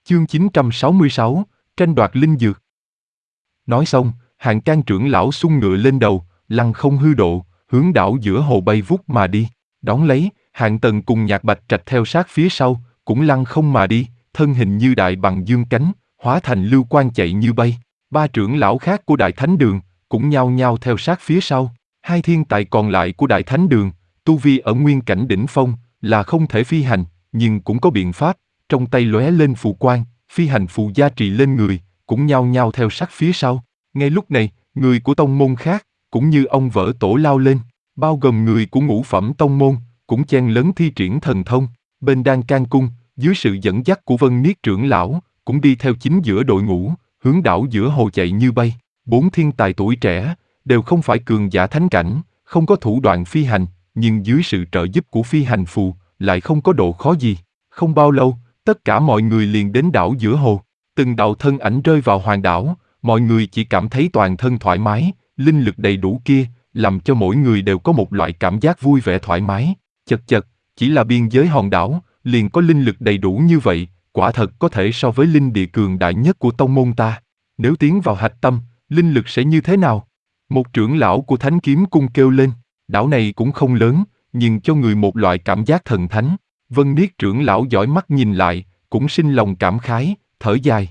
Chương 966, tranh đoạt linh dược. Nói xong, Hạng Can trưởng lão xung ngựa lên đầu, lăng không hư độ, hướng đảo giữa hồ bay vút mà đi. Đón lấy, Hạng Tần cùng Nhạc Bạch Trạch theo sát phía sau, cũng lăng không mà đi, thân hình như đại bằng dương cánh, hóa thành lưu quang chạy như bay. Ba trưởng lão khác của Đại Thánh Đường cũng nhao nhao theo sát phía sau. Hai thiên tài còn lại của Đại Thánh Đường, tu vi ở nguyên cảnh đỉnh phong, là không thể phi hành, nhưng cũng có biện pháp. Trong tay lóe lên phù quang, phi hành phù gia trì lên người, cũng nhao nhao theo sát phía sau. Ngay lúc này, người của tông môn khác, cũng như ông vỡ tổ lao lên, bao gồm người của ngũ phẩm tông môn, cũng chen lấn thi triển thần thông. Bên Đan Can Cung, dưới sự dẫn dắt của Vân Niết trưởng lão, cũng đi theo chính giữa đội ngũ, hướng đảo giữa hồ chạy như bay. Bốn thiên tài tuổi trẻ, đều không phải cường giả thánh cảnh, không có thủ đoạn phi hành, nhưng dưới sự trợ giúp của phi hành phù, lại không có độ khó gì. Không bao lâu, tất cả mọi người liền đến đảo giữa hồ. Từng đạo thân ảnh rơi vào hoàng đảo, mọi người chỉ cảm thấy toàn thân thoải mái, linh lực đầy đủ kia, làm cho mỗi người đều có một loại cảm giác vui vẻ thoải mái. Chật chật, chỉ là biên giới hòn đảo, liền có linh lực đầy đủ như vậy, quả thật có thể so với linh địa cường đại nhất của tông môn ta. Nếu tiến vào hạch tâm, linh lực sẽ như thế nào? Một trưởng lão của Thánh Kiếm Cung kêu lên, đảo này cũng không lớn, nhưng cho người một loại cảm giác thần thánh. Vân Niết trưởng lão dõi mắt nhìn lại, cũng sinh lòng cảm khái, thở dài.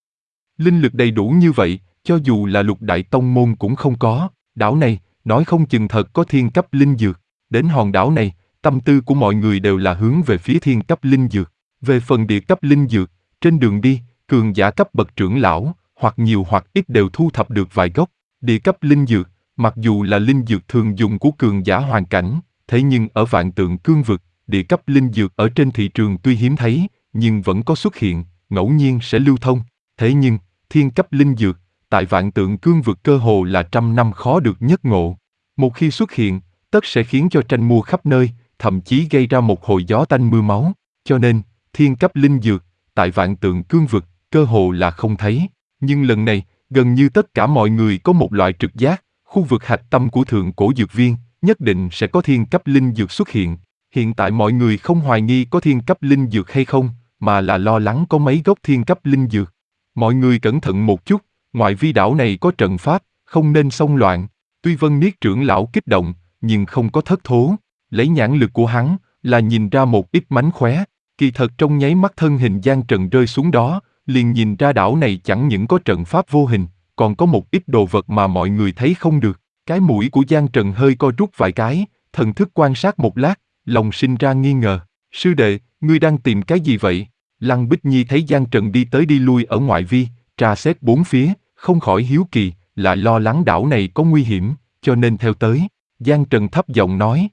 Linh lực đầy đủ như vậy, cho dù là lục đại tông môn cũng không có. Đảo này, nói không chừng thật có thiên cấp linh dược. Đến hòn đảo này, tâm tư của mọi người đều là hướng về phía thiên cấp linh dược. Về phần địa cấp linh dược, trên đường đi, cường giả cấp bậc trưởng lão, hoặc nhiều hoặc ít đều thu thập được vài gốc. Địa cấp linh dược, mặc dù là linh dược thường dùng của cường giả hoàn cảnh, thế nhưng ở Vạn Tượng Cương vực, địa cấp linh dược ở trên thị trường tuy hiếm thấy, nhưng vẫn có xuất hiện, ngẫu nhiên sẽ lưu thông. Thế nhưng, thiên cấp linh dược, tại Vạn Tượng Cương vực cơ hồ là trăm năm khó được nhất ngộ. Một khi xuất hiện, tất sẽ khiến cho tranh mua khắp nơi, thậm chí gây ra một hồi gió tanh mưa máu. Cho nên, thiên cấp linh dược, tại Vạn Tượng Cương vực, cơ hồ là không thấy. Nhưng lần này, gần như tất cả mọi người có một loại trực giác, khu vực hạch tâm của thượng cổ dược viên, nhất định sẽ có thiên cấp linh dược xuất hiện. Hiện tại mọi người không hoài nghi có thiên cấp linh dược hay không, mà là lo lắng có mấy gốc thiên cấp linh dược. Mọi người cẩn thận một chút, ngoại vi đảo này có trận pháp, không nên xông loạn. Tuy Vân Niết trưởng lão kích động, nhưng không có thất thố. Lấy nhãn lực của hắn, là nhìn ra một ít mánh khóe. Kỳ thật trong nháy mắt thân hình Giang Trần rơi xuống đó, liền nhìn ra đảo này chẳng những có trận pháp vô hình, còn có một ít đồ vật mà mọi người thấy không được. Cái mũi của Giang Trần hơi co rút vài cái, thần thức quan sát một lát, lòng sinh ra nghi ngờ. Sư đệ, ngươi đang tìm cái gì vậy? Lăng Bích Nhi thấy Giang Trần đi tới đi lui ở ngoại vi, tra xét bốn phía, không khỏi hiếu kỳ, lại lo lắng đảo này có nguy hiểm, cho nên theo tới. Giang Trần thấp giọng nói.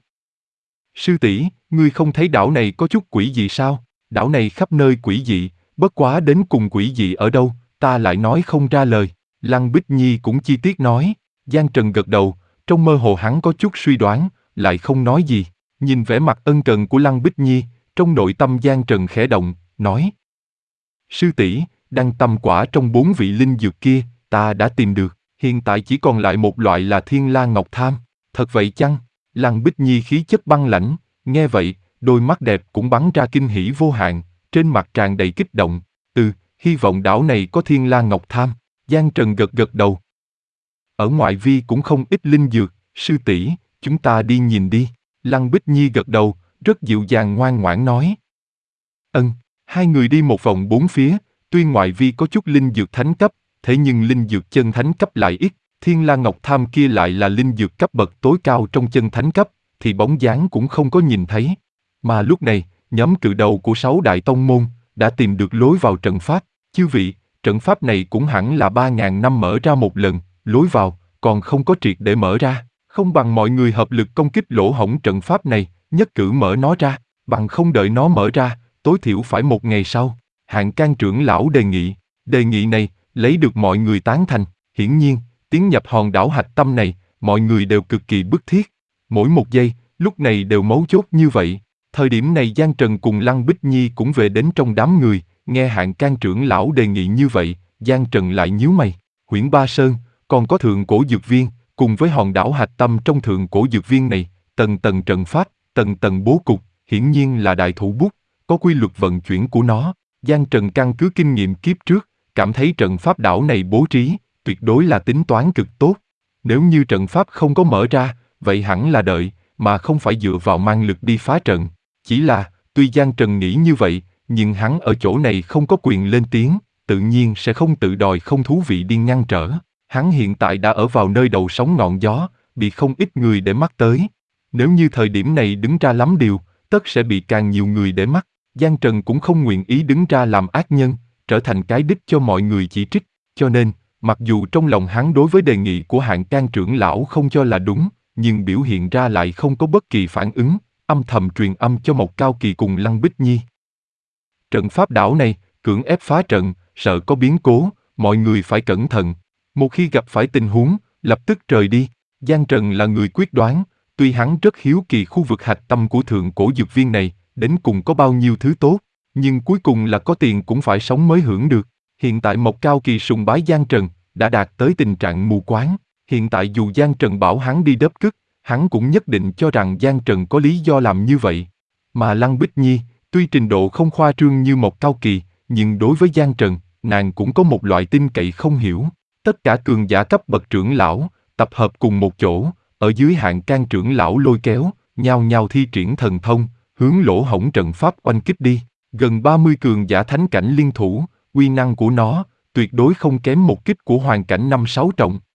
Sư tỷ, ngươi không thấy đảo này có chút quỷ dị sao? Đảo này khắp nơi quỷ dị, bất quá đến cùng quỷ dị ở đâu, ta lại nói không ra lời. Lăng Bích Nhi cũng chi tiết nói. Giang Trần gật đầu, trong mơ hồ hắn có chút suy đoán, lại không nói gì. Nhìn vẻ mặt ân cần của Lăng Bích Nhi, trong nội tâm Giang Trần khẽ động, nói. Sư tỷ, đăng tâm quả trong 4 vị linh dược kia, ta đã tìm được, hiện tại chỉ còn lại một loại là Thiên La Ngọc Tham. Thật vậy chăng? Lăng Bích Nhi khí chất băng lãnh, nghe vậy, đôi mắt đẹp cũng bắn ra kinh hỉ vô hạn, trên mặt tràn đầy kích động. Hy vọng đảo này có Thiên La Ngọc Tham. Giang Trần gật gật đầu. Ở ngoại vi cũng không ít linh dược, sư tỷ, chúng ta đi nhìn đi. Lăng Bích Nhi gật đầu, rất dịu dàng ngoan ngoãn nói. Hai người đi một vòng bốn phía, tuy ngoại vi có chút linh dược thánh cấp, thế nhưng linh dược chân thánh cấp lại ít. Thiên La Ngọc Tham kia lại là linh dược cấp bậc tối cao trong chân thánh cấp, thì bóng dáng cũng không có nhìn thấy. Mà lúc này, nhóm cự đầu của 6 đại tông môn đã tìm được lối vào trận pháp. Chư vị, trận pháp này cũng hẳn là 3.000 năm mở ra một lần, lối vào còn không có triệt để mở ra. Không bằng mọi người hợp lực công kích lỗ hổng trận pháp này, nhất cử mở nó ra, bằng không đợi nó mở ra, tối thiểu phải 1 ngày sau. Hạng Can trưởng lão đề nghị. Đề nghị này lấy được mọi người tán thành. Hiển nhiên, tiến nhập hòn đảo hạch tâm này, mọi người đều cực kỳ bức thiết. Mỗi một giây, lúc này đều mấu chốt như vậy. Thời điểm này Giang Trần cùng Lăng Bích Nhi cũng về đến trong đám người, nghe Hạng Can trưởng lão đề nghị như vậy, Giang Trần lại nhíu mày. Huyễn Ba Sơn, còn có thượng cổ dược viên, cùng với hòn đảo hạch tâm trong thượng cổ dược viên này, tầng tầng trận pháp, tầng tầng bố cục, hiển nhiên là đại thủ bút, có quy luật vận chuyển của nó. Giang Trần căn cứ kinh nghiệm kiếp trước, cảm thấy trận pháp đảo này bố trí, tuyệt đối là tính toán cực tốt. Nếu như trận pháp không có mở ra, vậy hẳn là đợi, mà không phải dựa vào mang lực đi phá trận. Chỉ là, tuy Giang Trần nghĩ như vậy, nhưng hắn ở chỗ này không có quyền lên tiếng, tự nhiên sẽ không tự đòi không thú vị đi ngăn trở. Hắn hiện tại đã ở vào nơi đầu sóng ngọn gió, bị không ít người để mắt tới. Nếu như thời điểm này đứng ra lắm điều, tất sẽ bị càng nhiều người để mắt. Giang Trần cũng không nguyện ý đứng ra làm ác nhân, trở thành cái đích cho mọi người chỉ trích. Cho nên, mặc dù trong lòng hắn đối với đề nghị của Hạng Can trưởng lão không cho là đúng, nhưng biểu hiện ra lại không có bất kỳ phản ứng, âm thầm truyền âm cho Mộc Cao Kỳ cùng Lăng Bích Nhi. Trận pháp đảo này, cưỡng ép phá trận, sợ có biến cố, mọi người phải cẩn thận. Một khi gặp phải tình huống, lập tức rời đi. Giang Trần là người quyết đoán, tuy hắn rất hiếu kỳ khu vực hạch tâm của thượng cổ dược viên này, đến cùng có bao nhiêu thứ tốt, nhưng cuối cùng là có tiền cũng phải sống mới hưởng được. Hiện tại Mộc Cao Kỳ sùng bái Giang Trần, đã đạt tới tình trạng mù quáng. Hiện tại dù Giang Trần bảo hắn đi đớp cứt, hắn cũng nhất định cho rằng Giang Trần có lý do làm như vậy. Mà Lăng Bích Nhi, tuy trình độ không khoa trương như Mộc Cao Kỳ, nhưng đối với Giang Trần, nàng cũng có một loại tin cậy không hiểu. Tất cả cường giả cấp bậc trưởng lão, tập hợp cùng một chỗ, ở dưới Hạng Can trưởng lão lôi kéo, nhao nhao thi triển thần thông, hướng lỗ hổng trận pháp oanh kích đi. Gần 30 cường giả thánh cảnh liên thủ, uy năng của nó, tuyệt đối không kém một kích của hoàn cảnh 5-6 trọng.